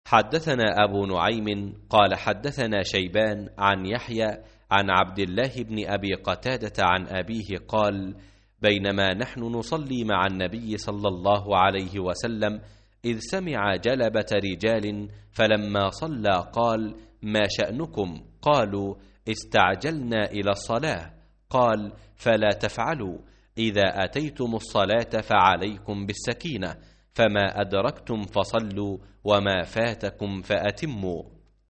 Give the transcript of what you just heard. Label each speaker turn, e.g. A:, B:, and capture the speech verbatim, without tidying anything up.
A: حدثنا أبو نعيم قال حدثنا شيبان عن يحيى عن عبد الله بن أبي قتادة عن أبيه قال: بينما نحن نصلي مع النبي صلى الله عليه وسلم إذ سمع جلبة رجال، فلما صلى قال: ما شأنكم؟ قالوا: استعجلنا إلى الصلاة. قال: فلا تفعلوا، إذا أتيتم الصلاة فعليكم بالسكينة، فما أدركتم فصلوا وما فاتكم فأتموا.